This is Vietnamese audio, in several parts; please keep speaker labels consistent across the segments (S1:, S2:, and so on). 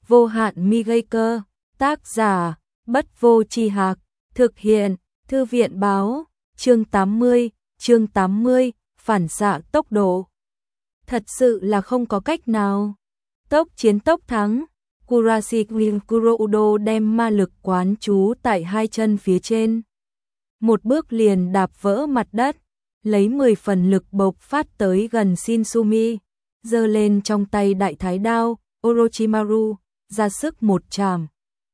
S1: vô hạn mi gây cơ, tác giả, Bất Vô Tri Hạc, thực hiện, Thư viện Báo, chương 80, phản xạ tốc độ. Thật sự là không có cách nào. Tốc chiến tốc thắng, Kurashiki Kuroudo đem ma lực quán trú tại hai chân phía trên. Một bước liền đạp vỡ mặt đất, lấy 10 phần lực bộc phát tới gần Shinsumi, giơ lên trong tay đại thái đao, Orochimaru, ra sức một chàm.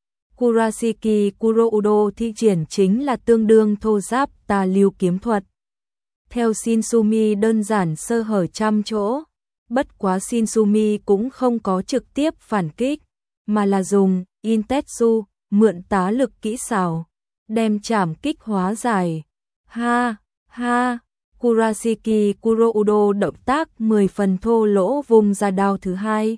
S1: Kurashiki Kuroudo thi triển chính là tương đương thô giáp tà lưu kiếm thuật. Theo Shinsumi đơn giản sơ hở trăm chỗ, bất quá Shinsumi cũng không có trực tiếp phản kích, mà là dùng Intetsu, mượn tá lực kỹ xảo, đem chảm kích hóa giải. Ha, ha, Kurashiki Kuroudo động tác 10 phần thô lỗ vùng ra đao thứ hai.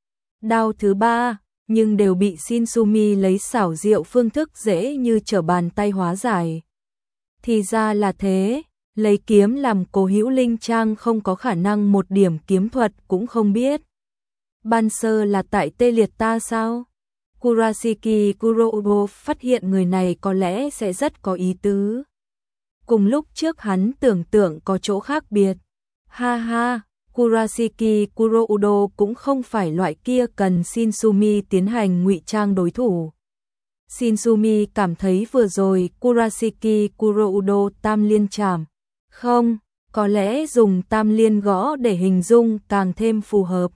S1: Đao thứ ba, nhưng đều bị Shinsumi lấy xảo diệu phương thức dễ như trở bàn tay hóa giải. Thì ra là thế, lấy kiếm làm cố hữu linh trang không có khả năng một điểm kiếm thuật cũng không biết. Ban sơ là tại tê liệt ta sao? Kurashiki Kuroudo phát hiện người này có lẽ sẽ rất có ý tứ. Cùng lúc trước hắn tưởng tượng có chỗ khác biệt. Ha ha, Kurashiki Kuroudo cũng không phải loại kia cần Shinsumi tiến hành ngụy trang đối thủ. Shinsumi cảm thấy vừa rồi Kurashiki Kuroudo tam liên chảm. Không, có lẽ dùng tam liên gõ để hình dung càng thêm phù hợp.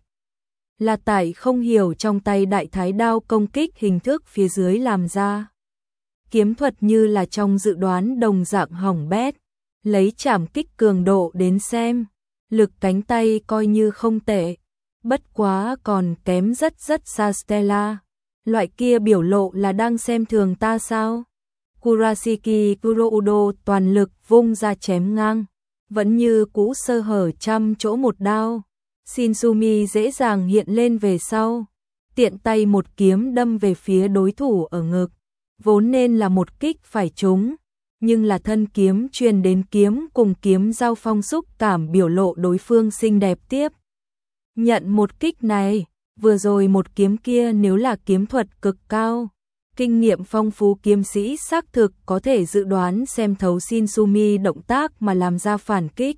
S1: Là tại không hiểu trong tay đại thái đao công kích hình thức phía dưới làm ra. Kiếm thuật như là trong dự đoán đồng dạng hỏng bét, lấy chảm kích cường độ đến xem, lực cánh tay coi như không tệ, bất quá còn kém rất xa Stella. Loại kia biểu lộ là đang xem thường ta sao? Kurashiki Kuroudo toàn lực vung ra chém ngang, vẫn như cũ sơ hở trăm chỗ một đao. Shinsumi dễ dàng hiện lên về sau, tiện tay một kiếm đâm về phía đối thủ ở ngực, vốn nên là một kích phải trúng, nhưng là thân kiếm truyền đến kiếm cùng kiếm giao phong xúc cảm biểu lộ đối phương xinh đẹp tiếp. Nhận một kích này, vừa rồi một kiếm kia nếu là kiếm thuật cực cao, kinh nghiệm phong phú kiếm sĩ xác thực có thể dự đoán xem thấu Shinsumi động tác mà làm ra phản kích.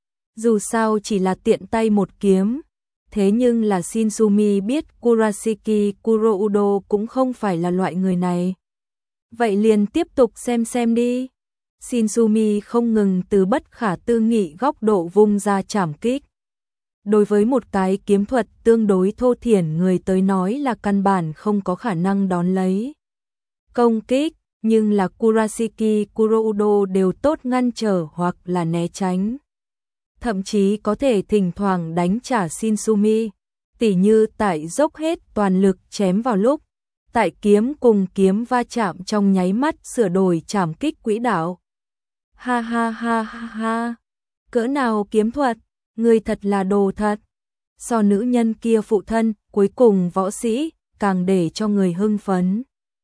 S1: Dù sao chỉ là tiện tay một kiếm, thế nhưng là Shinsumi biết Kurashiki Kuroudo cũng không phải là loại người này. Vậy liền tiếp tục xem đi. Shinsumi không ngừng từ bất khả tư nghị góc độ vung ra chảm kích. Đối với một cái kiếm thuật tương đối thô thiển người tới nói là căn bản không có khả năng đón lấy công kích, nhưng là Kurashiki Kuroudo đều tốt ngăn trở hoặc là né tránh. Thậm chí có thể thỉnh thoảng đánh trả Shinsumi, tỉ như tại dốc hết toàn lực chém vào lúc, tại kiếm cùng kiếm va chạm trong nháy mắt sửa đổi chảm kích quỹ đạo. Ha ha ha ha ha, cỡ nào kiếm thuật, người thật là đồ thật. So nữ nhân kia phụ thân, cuối cùng võ sĩ, càng để cho người hưng phấn.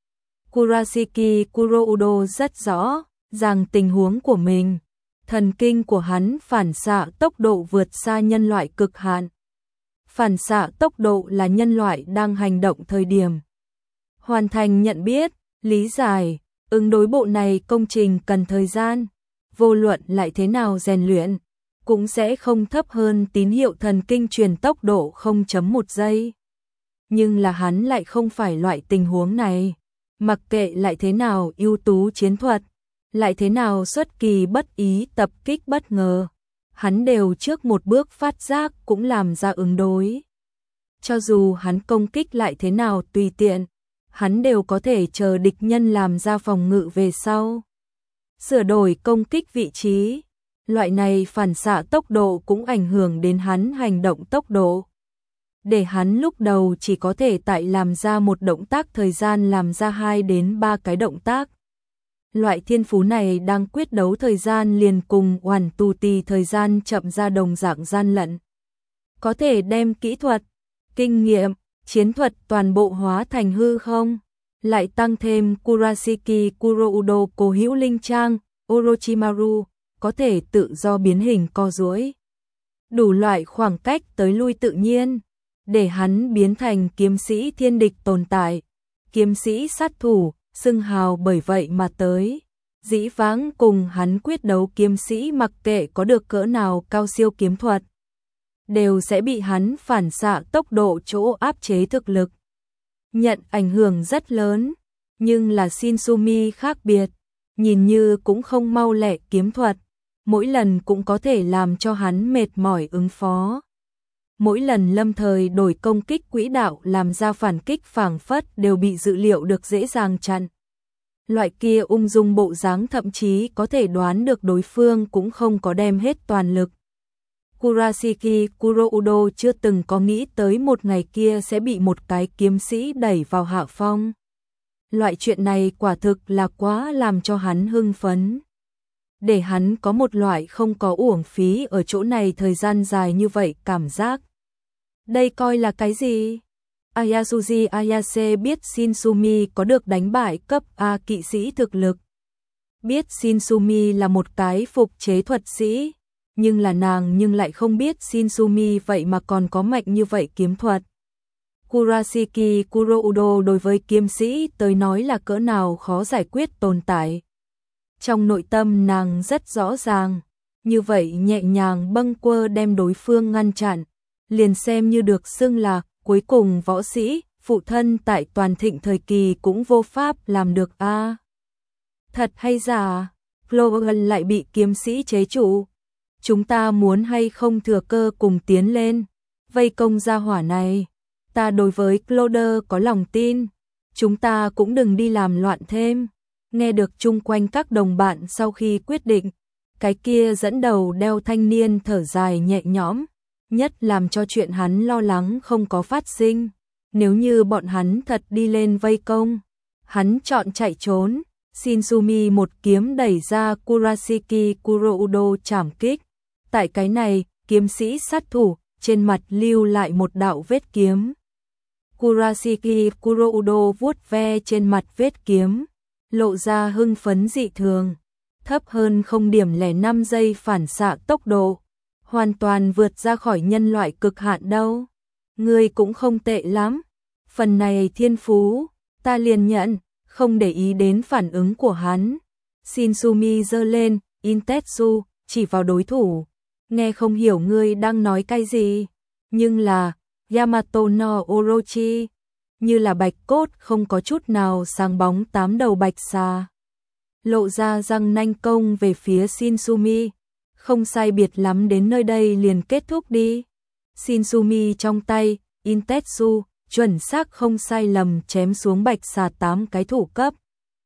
S1: Kurashiki Kuroudo rất rõ ràng tình huống của mình. Thần kinh của hắn phản xạ tốc độ vượt xa nhân loại cực hạn. Phản xạ tốc độ là nhân loại đang hành động thời điểm hoàn thành nhận biết, lý giải, ứng đối bộ này công trình cần thời gian, vô luận lại thế nào rèn luyện, cũng sẽ không thấp hơn tín hiệu thần kinh truyền tốc độ 0.1 giây. Nhưng là hắn lại không phải loại tình huống này, mặc kệ lại thế nào ưu tú chiến thuật, lại thế nào xuất kỳ bất ý tập kích bất ngờ, hắn đều trước một bước phát giác cũng làm ra ứng đối. Cho dù hắn công kích lại thế nào tùy tiện, hắn đều có thể chờ địch nhân làm ra phòng ngự về sau. Sửa đổi công kích vị trí, loại này phản xạ tốc độ cũng ảnh hưởng đến hắn hành động tốc độ. Để hắn lúc đầu chỉ có thể tại làm ra một động tác thời gian làm ra 2 đến 3 cái động tác. Loại thiên phú này đang quyết đấu thời gian liền cùng hoàn tù tì thời gian chậm ra đồng dạng gian lận. Có thể đem kỹ thuật, kinh nghiệm, chiến thuật toàn bộ hóa thành hư không, lại tăng thêm Kurashiki Kuroudo cố hữu linh trang, Orochimaru, có thể tự do biến hình co duỗi. Đủ loại khoảng cách tới lui tự nhiên, để hắn biến thành kiếm sĩ thiên địch tồn tại, kiếm sĩ sát thủ, xưng hào bởi vậy mà tới. Dĩ vãng cùng hắn quyết đấu kiếm sĩ mặc kệ có được cỡ nào cao siêu kiếm thuật, đều sẽ bị hắn phản xạ tốc độ chỗ áp chế thực lực. Nhận ảnh hưởng rất lớn, nhưng là Shinsumi khác biệt, nhìn như cũng không mau lẹ kiếm thuật, mỗi lần cũng có thể làm cho hắn mệt mỏi ứng phó. Mỗi lần lâm thời đổi công kích quỹ đạo làm ra phản kích phảng phất đều bị dự liệu được dễ dàng chặn. Loại kia ung dung bộ dáng thậm chí có thể đoán được đối phương cũng không có đem hết toàn lực. Kurashiki Kuroudo chưa từng có nghĩ tới một ngày kia sẽ bị một cái kiếm sĩ đẩy vào hạ phong. Loại chuyện này quả thực là quá làm cho hắn hưng phấn. Để hắn có một loại không có uổng phí ở chỗ này thời gian dài như vậy cảm giác. Đây coi là cái gì? Ayasuji Ayase biết Shinsumi có được đánh bại cấp A kỵ sĩ thực lực. Biết Shinsumi là một cái phục chế thuật sĩ, nhưng là nàng nhưng lại không biết Shinsumi vậy mà còn có mạnh như vậy kiếm thuật. Kurashiki Kuroudo đối với kiếm sĩ tới nói là cỡ nào khó giải quyết tồn tại. Trong nội tâm nàng rất rõ ràng, như vậy nhẹ nhàng bâng quơ đem đối phương ngăn chặn, liền xem như được xưng là cuối cùng võ sĩ, phụ thân tại toàn thịnh thời kỳ cũng vô pháp làm được a. Thật hay giả? Logan lại bị kiếm sĩ chế trụ. Chúng ta muốn hay không thừa cơ cùng tiến lên, vây công gia hỏa này. Ta đối với Cloder có lòng tin, chúng ta cũng đừng đi làm loạn thêm. Nghe được chung quanh các đồng bạn sau khi quyết định, cái kia dẫn đầu đeo thanh niên thở dài nhẹ nhõm, nhất làm cho chuyện hắn lo lắng không có phát sinh. Nếu như bọn hắn thật đi lên vây công, hắn chọn chạy trốn. Shinsumi một kiếm đẩy ra Kurashiki Kuroudo chảm kích. Tại cái này, kiếm sĩ sát thủ, trên mặt lưu lại một đạo vết kiếm. Kurashiki Kuroudo vuốt ve trên mặt vết kiếm, lộ ra hưng phấn dị thường, thấp hơn 0.05 giây phản xạ tốc độ, hoàn toàn vượt ra khỏi nhân loại cực hạn đâu. Ngươi cũng không tệ lắm, phần này thiên phú, ta liền nhận, không để ý đến phản ứng của hắn. Shinsumi giơ lên, Intetsu, chỉ vào đối thủ, nghe không hiểu ngươi đang nói cái gì, nhưng là Yamato no Orochi, như là bạch cốt không có chút nào sáng bóng 8 đầu bạch xà. Lộ ra răng nanh công về phía Shinsumi, không sai biệt lắm đến nơi đây liền kết thúc đi. Shinsumi trong tay, Intetsu, chuẩn xác không sai lầm chém xuống bạch xà 8 cái thủ cấp.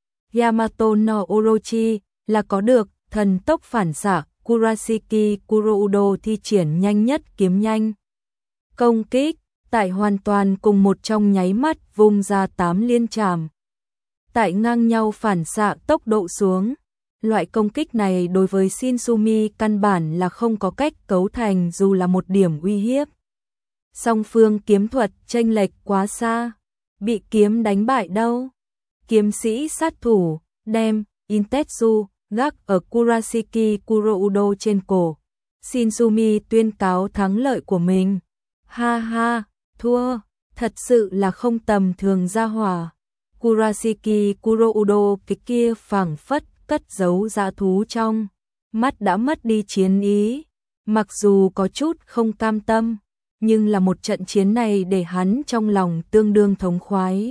S1: Yamato no Orochi là có được thần tốc phản xạ, Kurashiki Kuroudo thi triển nhanh nhất kiếm nhanh. Công kích, tại hoàn toàn cùng một trong nháy mắt vung ra 8 liên trảm. Tại ngang nhau phản xạ tốc độ xuống, loại công kích này đối với Shinsumi căn bản là không có cách cấu thành dù là một điểm uy hiếp. Song phương kiếm thuật chênh lệch quá xa, bị kiếm đánh bại đâu. Kiếm sĩ sát thủ, đem Intetsu gác ở Kurashiki Kuroudo trên cổ. Shinsumi tuyên cáo thắng lợi của mình. Ha ha, thua, thật sự là không tầm thường gia hỏa. Kurashiki Kuroudo cái kia phảng phất cất giấu dã thú trong mắt đã mất đi chiến ý, mặc dù có chút không cam tâm, nhưng là một trận chiến này để hắn trong lòng tương đương thống khoái.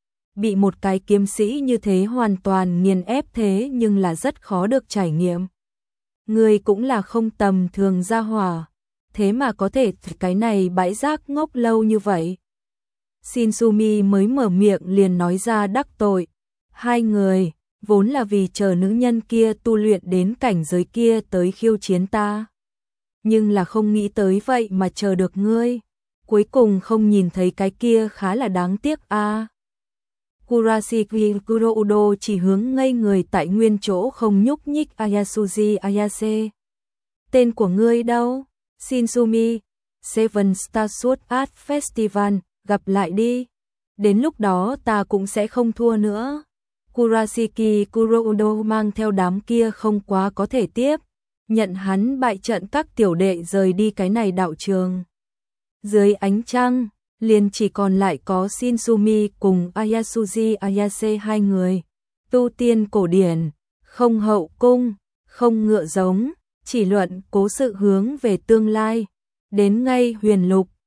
S1: Bị một cái kiếm sĩ như thế hoàn toàn nghiền ép thế nhưng là rất khó được trải nghiệm. Người cũng là không tầm thường gia hỏa, thế mà có thể cái này bãi rác ngốc lâu như vậy. Shinsumi mới mở miệng liền nói ra đắc tội. Hai người, vốn là vì chờ nữ nhân kia tu luyện đến cảnh giới kia tới khiêu chiến ta. Nhưng là không nghĩ tới vậy mà chờ được ngươi. Cuối cùng không nhìn thấy cái kia khá là đáng tiếc a. Kurashiki Kuroudo chỉ hướng ngây người tại nguyên chỗ không nhúc nhích. Ayasuji Ayase. Tên của ngươi đâu? Shinsumi. Seven Star Sword Art Festival, gặp lại đi. Đến lúc đó ta cũng sẽ không thua nữa. Kurashiki Kuroudo mang theo đám kia không quá có thể tiếp. Nhận hắn bại trận các tiểu đệ rời đi cái này đạo trường. Dưới ánh trăng, liền chỉ còn lại có Shinzumi cùng Ayasuji Ayase hai người. Tu tiên cổ điển, không hậu cung, không ngựa giống, chỉ luận cố sự hướng về tương lai. Đến ngay huyền lục,